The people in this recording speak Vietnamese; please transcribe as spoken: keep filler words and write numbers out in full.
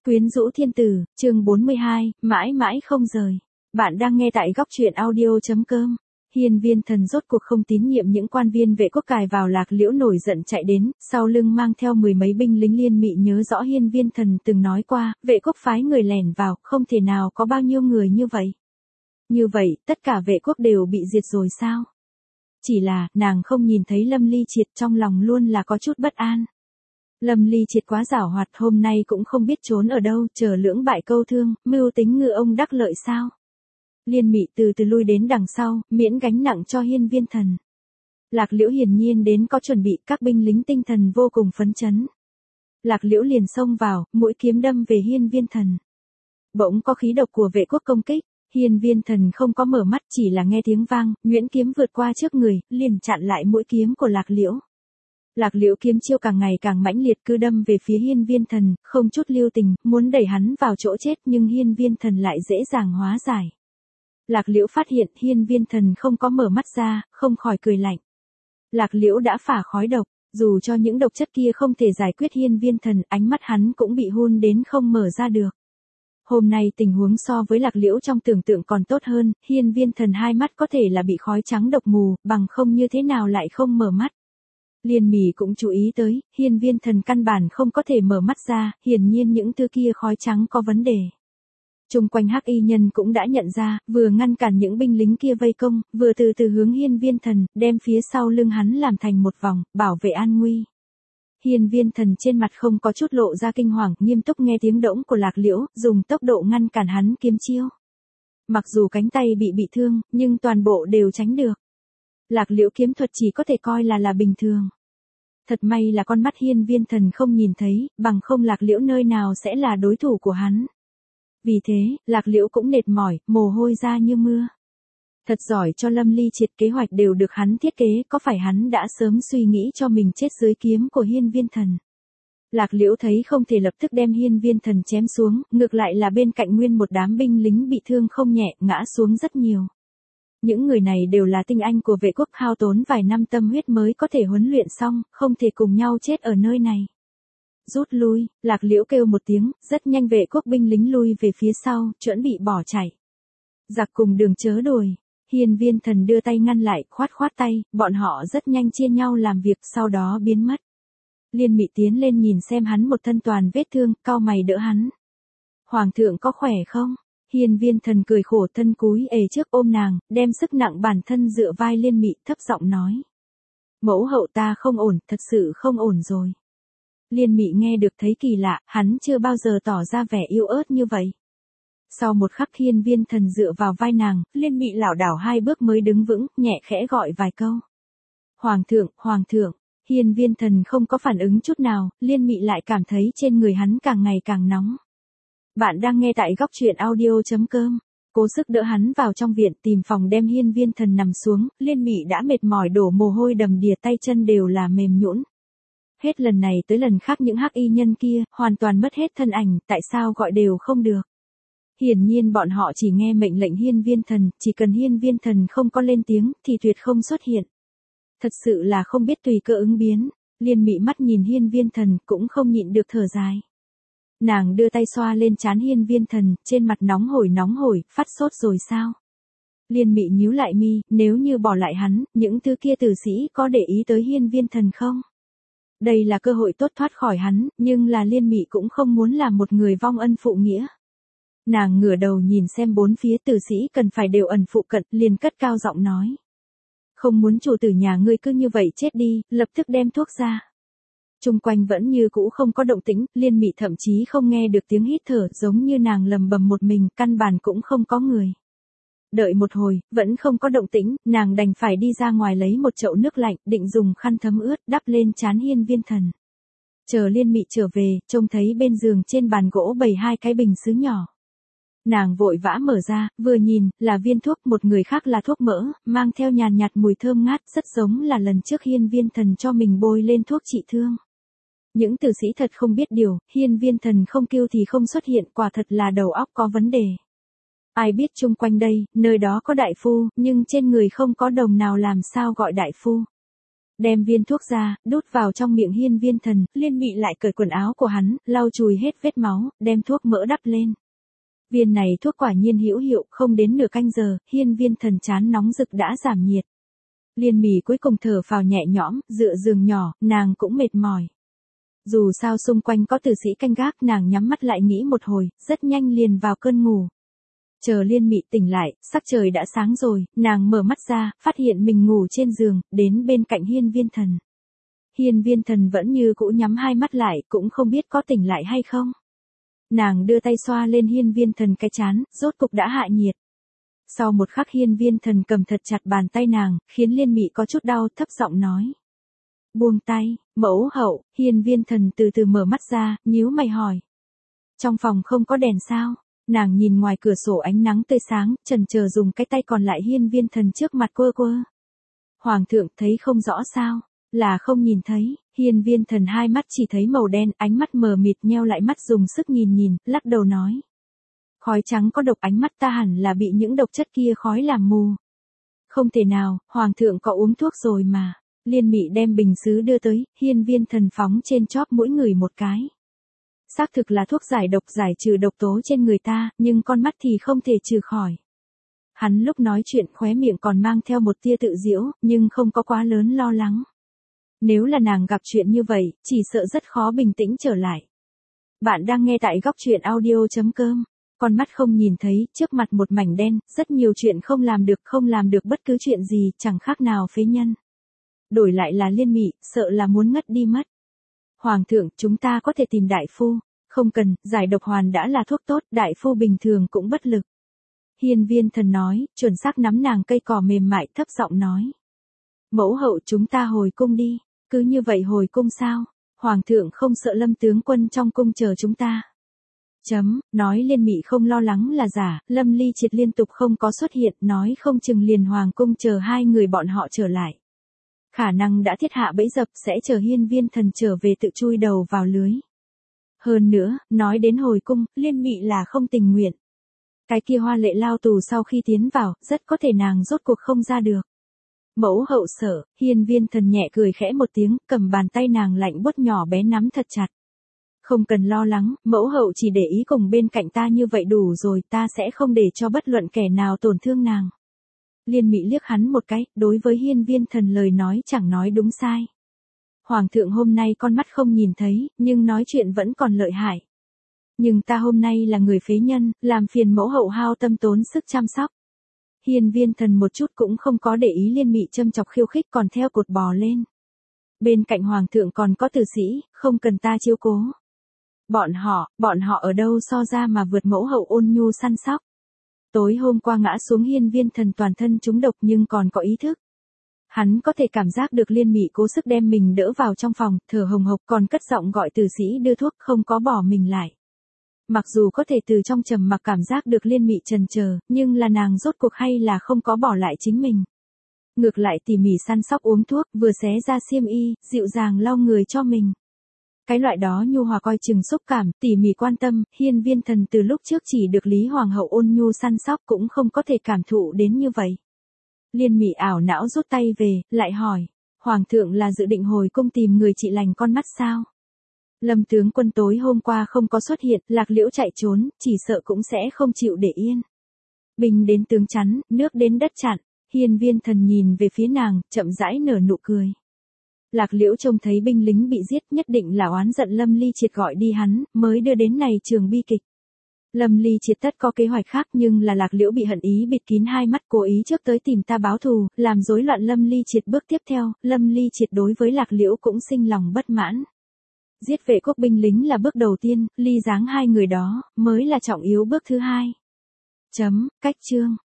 Quyến rũ thiên tử, chương bốn mươi hai, mãi mãi không rời. Bạn đang nghe tại góc truyện audio.com. Hiên Viên Thần rốt cuộc không tín nhiệm những quan viên vệ quốc cài vào Lạc Liễu, nổi giận chạy đến, sau lưng mang theo mười mấy binh lính liên mị. Nhớ rõ Hiên Viên Thần từng nói qua, vệ quốc phái người lẻn vào, không thể nào có bao nhiêu người như vậy. Như vậy, tất cả vệ quốc đều bị diệt rồi sao? Chỉ là, nàng không nhìn thấy Lâm Ly Triệt, trong lòng luôn là có chút bất an. Lâm Ly Triệt quá giảo hoạt, hôm nay cũng không biết trốn ở đâu, chờ lưỡng bại câu thương, mưu tính ngư ông đắc lợi sao? Liên Mị từ từ lui đến đằng sau, miễn gánh nặng cho Hiên Viên Thần. Lạc Liễu hiển nhiên đến có chuẩn bị, các binh lính tinh thần vô cùng phấn chấn. Lạc Liễu liền xông vào, mũi kiếm đâm về Hiên Viên Thần. Bỗng có khí độc của vệ quốc công kích, Hiên Viên Thần không có mở mắt, chỉ là nghe tiếng vang, nhuyễn kiếm vượt qua trước người, liền chặn lại mũi kiếm của Lạc Liễu. Lạc Liễu kiếm chiêu càng ngày càng mãnh liệt, cứ đâm về phía Hiên Viên Thần, không chút lưu tình, muốn đẩy hắn vào chỗ chết, nhưng Hiên Viên Thần lại dễ dàng hóa giải. Lạc Liễu phát hiện Hiên Viên Thần không có mở mắt ra, không khỏi cười lạnh. Lạc Liễu đã phả khói độc, dù cho những độc chất kia không thể giải quyết Hiên Viên Thần, ánh mắt hắn cũng bị hun đến không mở ra được. Hôm nay tình huống so với Lạc Liễu trong tưởng tượng còn tốt hơn, Hiên Viên Thần hai mắt có thể là bị khói trắng độc mù, bằng không như thế nào lại không mở mắt. Liên Mị cũng chú ý tới, Hiên Viên Thần căn bản không có thể mở mắt ra, hiển nhiên những thứ kia khói trắng có vấn đề. Chung quanh hắc y nhân cũng đã nhận ra, vừa ngăn cản những binh lính kia vây công, vừa từ từ hướng Hiên Viên Thần, đem phía sau lưng hắn làm thành một vòng, bảo vệ an nguy. Hiên Viên Thần trên mặt không có chút lộ ra kinh hoàng, nghiêm túc nghe tiếng đỗng của Lạc Liễu, dùng tốc độ ngăn cản hắn kiếm chiêu. Mặc dù cánh tay bị bị thương, nhưng toàn bộ đều tránh được. Lạc Liễu kiếm thuật chỉ có thể coi là là bình thường. Thật may là con mắt Hiên Viên Thần không nhìn thấy, bằng không Lạc Liễu nơi nào sẽ là đối thủ của hắn. Vì thế, Lạc Liễu cũng mệt mỏi, mồ hôi ra như mưa. Thật giỏi cho Lâm Ly Triệt, kế hoạch đều được hắn thiết kế, có phải hắn đã sớm suy nghĩ cho mình chết dưới kiếm của Hiên Viên Thần. Lạc Liễu thấy không thể lập tức đem Hiên Viên Thần chém xuống, ngược lại là bên cạnh nguyên một đám binh lính bị thương không nhẹ, ngã xuống rất nhiều. Những người này đều là tinh anh của vệ quốc, hao tốn vài năm tâm huyết mới có thể huấn luyện xong, không thể cùng nhau chết ở nơi này. Rút lui, Lạc Liễu kêu một tiếng, rất nhanh vệ quốc binh lính lui về phía sau, chuẩn bị bỏ chạy. Giặc cùng đường chớ đuổi. Hiên Viên Thần đưa tay ngăn lại, khoát khoát tay, bọn họ rất nhanh chia nhau làm việc, sau đó biến mất. Liên Mị tiến lên nhìn xem hắn một thân toàn vết thương, cau mày đỡ hắn. Hoàng thượng có khỏe không? Hiên Viên Thần cười khổ, thân cúi ề trước ôm nàng, đem sức nặng bản thân dựa vai Liên Mị, thấp giọng nói. Mẫu hậu ta không ổn, thật sự không ổn rồi. Liên Mị nghe được thấy kỳ lạ, hắn chưa bao giờ tỏ ra vẻ yếu ớt như vậy. Sau một khắc Hiên Viên Thần dựa vào vai nàng, Liên Mị lảo đảo hai bước mới đứng vững, nhẹ khẽ gọi vài câu. Hoàng thượng, Hoàng thượng. Hiên Viên Thần không có phản ứng chút nào, Liên Mị lại cảm thấy trên người hắn càng ngày càng nóng. Bạn đang nghe tại góc truyện audio.com. Cố sức đỡ hắn vào trong viện, tìm phòng đem Hiên Viên Thần nằm xuống, Liên Mị đã mệt mỏi đổ mồ hôi đầm đìa, tay chân đều là mềm nhũn. Hết lần này tới lần khác những hắc y nhân kia, hoàn toàn mất hết thân ảnh, tại sao gọi đều không được. Hiển nhiên bọn họ chỉ nghe mệnh lệnh Hiên Viên Thần, chỉ cần Hiên Viên Thần không có lên tiếng, thì tuyệt không xuất hiện. Thật sự là không biết tùy cơ ứng biến. Liên Mị mắt nhìn Hiên Viên Thần, cũng không nhịn được thở dài. Nàng đưa tay xoa lên trán Hiên Viên Thần, trên mặt nóng hổi nóng hổi, phát sốt rồi sao? Liên Mị nhíu lại mi, nếu như bỏ lại hắn, những thứ kia tử sĩ có để ý tới Hiên Viên Thần không? Đây là cơ hội tốt thoát khỏi hắn, nhưng là Liên Mị cũng không muốn làm một người vong ân phụ nghĩa. Nàng ngửa đầu nhìn xem bốn phía, tử sĩ cần phải đều ẩn phụ cận, liền cất cao giọng nói. Không muốn chủ tử nhà ngươi cứ như vậy chết đi, lập tức đem thuốc ra. Chung quanh vẫn như cũ không có động tĩnh, Liên Mị thậm chí không nghe được tiếng hít thở, giống như nàng lầm bầm một mình, căn bản cũng không có người. Đợi một hồi, vẫn không có động tĩnh, nàng đành phải đi ra ngoài lấy một chậu nước lạnh, định dùng khăn thấm ướt, đắp lên trán Hiên Viên Thần. Chờ Liên Mị trở về, trông thấy bên giường trên bàn gỗ bày hai cái bình sứ nhỏ. Nàng vội vã mở ra, vừa nhìn, là viên thuốc, một người khác là thuốc mỡ, mang theo nhàn nhạt mùi thơm ngát, rất giống là lần trước Hiên Viên Thần cho mình bôi lên thuốc trị thương. Những tử sĩ thật không biết điều, Hiên Viên Thần không kêu thì không xuất hiện, quả thật là đầu óc có vấn đề. Ai biết chung quanh đây, nơi đó có đại phu, nhưng trên người không có đồng nào, làm sao gọi đại phu. Đem viên thuốc ra, đút vào trong miệng Hiên Viên Thần, Liên Mị lại cởi quần áo của hắn, lau chùi hết vết máu, đem thuốc mỡ đắp lên. Viên này thuốc quả nhiên hữu hiệu, không đến nửa canh giờ, Hiên Viên Thần trán nóng rực đã giảm nhiệt. Liên Mị cuối cùng thở phào nhẹ nhõm, dựa giường nhỏ, nàng cũng mệt mỏi. Dù sao xung quanh có tử sĩ canh gác, nàng nhắm mắt lại nghĩ một hồi, rất nhanh liền vào cơn ngủ. Chờ Liên Mị tỉnh lại, sắc trời đã sáng rồi, nàng mở mắt ra, phát hiện mình ngủ trên giường, đến bên cạnh Hiên Viên Thần. Hiên Viên Thần vẫn như cũ nhắm hai mắt lại, cũng không biết có tỉnh lại hay không. Nàng đưa tay xoa lên Hiên Viên Thần cái trán, rốt cục đã hạ nhiệt. Sau một khắc Hiên Viên Thần cầm thật chặt bàn tay nàng, khiến Liên Mị có chút đau, thấp giọng nói. Buông tay, mẫu hậu. Hiên Viên Thần từ từ mở mắt ra, nhíu mày hỏi. Trong phòng không có đèn sao? Nàng nhìn ngoài cửa sổ ánh nắng tươi sáng, chần chờ dùng cái tay còn lại Hiên Viên Thần trước mặt quơ quơ. Hoàng thượng thấy không rõ sao? Là không nhìn thấy. Hiên Viên Thần hai mắt chỉ thấy màu đen, ánh mắt mờ mịt, nheo lại mắt dùng sức nhìn nhìn, lắc đầu nói. Khói trắng có độc, ánh mắt ta hẳn là bị những độc chất kia khói làm mù. Không thể nào, Hoàng thượng có uống thuốc rồi mà. Liên Mị đem bình sứ đưa tới, Hiên Viên Thần phóng trên chóp mỗi người một cái. Xác thực là thuốc giải độc, giải trừ độc tố trên người ta, nhưng con mắt thì không thể trừ khỏi. Hắn lúc nói chuyện khóe miệng còn mang theo một tia tự giễu, nhưng không có quá lớn lo lắng. Nếu là nàng gặp chuyện như vậy, chỉ sợ rất khó bình tĩnh trở lại. Bạn đang nghe tại góc truyện audio chấm com. Con mắt không nhìn thấy, trước mặt một mảnh đen, rất nhiều chuyện không làm được, không làm được bất cứ chuyện gì, chẳng khác nào phế nhân. Đổi lại là Liên Mị, sợ là muốn ngất đi mất. Hoàng thượng, chúng ta có thể tìm đại phu. Không cần, giải độc hoàn đã là thuốc tốt, đại phu bình thường cũng bất lực. Hiên Viên Thần nói, chuẩn xác nắm nàng cây cỏ mềm mại, thấp giọng nói. Mẫu hậu, chúng ta hồi cung đi. Cứ như vậy hồi cung sao? Hoàng thượng không sợ Lâm tướng quân trong cung chờ chúng ta. Chấm, nói Liên Mị không lo lắng là giả, Lâm Ly Triệt liên tục không có xuất hiện, nói không chừng liền hoàng cung chờ hai người bọn họ trở lại. Khả năng đã thiết hạ bẫy dập, sẽ chờ Hiên Viên Thần trở về tự chui đầu vào lưới. Hơn nữa, nói đến hồi cung, Liên Mị là không tình nguyện. Cái kia hoa lệ lao tù sau khi tiến vào, rất có thể nàng rốt cuộc không ra được. Mẫu hậu sợ. Hiên Viên Thần nhẹ cười khẽ một tiếng, cầm bàn tay nàng lạnh buốt nhỏ bé nắm thật chặt. Không cần lo lắng, mẫu hậu chỉ để ý cùng bên cạnh ta như vậy đủ rồi, ta sẽ không để cho bất luận kẻ nào tổn thương nàng. Liên Mị liếc hắn một cái, đối với Hiên Viên Thần lời nói chẳng nói đúng sai. Hoàng thượng hôm nay con mắt không nhìn thấy, nhưng nói chuyện vẫn còn lợi hại. Nhưng ta hôm nay là người phế nhân, làm phiền mẫu hậu hao tâm tốn sức chăm sóc. Hiên Viên Thần một chút cũng không có để ý Liên Mị châm chọc khiêu khích, còn theo cột bò lên. Bên cạnh hoàng thượng còn có tử sĩ, không cần ta chiếu cố. Bọn họ, bọn họ ở đâu so ra mà vượt mẫu hậu ôn nhu săn sóc. Tối hôm qua ngã xuống Hiên Viên Thần toàn thân trúng độc nhưng còn có ý thức. Hắn có thể cảm giác được Liên Mị cố sức đem mình đỡ vào trong phòng, thở hồng hộc, còn cất giọng gọi tử sĩ đưa thuốc, không có bỏ mình lại. Mặc dù có thể từ trong trầm mặc cảm giác được Liên Mị chần chờ, nhưng là nàng rốt cuộc hay là không có bỏ lại chính mình. Ngược lại tỉ mỉ săn sóc uống thuốc, vừa xé ra xiêm y, dịu dàng lau người cho mình. Cái loại đó nhu hòa coi chừng xúc cảm, tỉ mỉ quan tâm, Hiên Viên Thần từ lúc trước chỉ được Lý Hoàng hậu ôn nhu săn sóc cũng không có thể cảm thụ đến như vậy. Liên Mị ảo não rút tay về, lại hỏi, Hoàng thượng là dự định hồi cung tìm người trị lành con mắt sao? Lâm tướng quân tối hôm qua không có xuất hiện, Lạc Liễu chạy trốn, chỉ sợ cũng sẽ không chịu để yên. Binh đến tướng chắn, nước đến đất chặn. Hiên Viên Thần nhìn về phía nàng, chậm rãi nở nụ cười. Lạc Liễu trông thấy binh lính bị giết, nhất định là oán giận Lâm Ly Triệt gọi đi hắn, mới đưa đến này trường bi kịch. Lâm Ly Triệt tất có kế hoạch khác, nhưng là Lạc Liễu bị hận ý bịt kín hai mắt, cố ý trước tới tìm ta báo thù, làm rối loạn Lâm Ly Triệt. Bước tiếp theo, Lâm Ly Triệt đối với Lạc Liễu cũng sinh lòng bất mãn. Giết vệ quốc binh lính là bước đầu tiên, ly giáng hai người đó mới là trọng yếu bước thứ hai. Chấm, cách chương.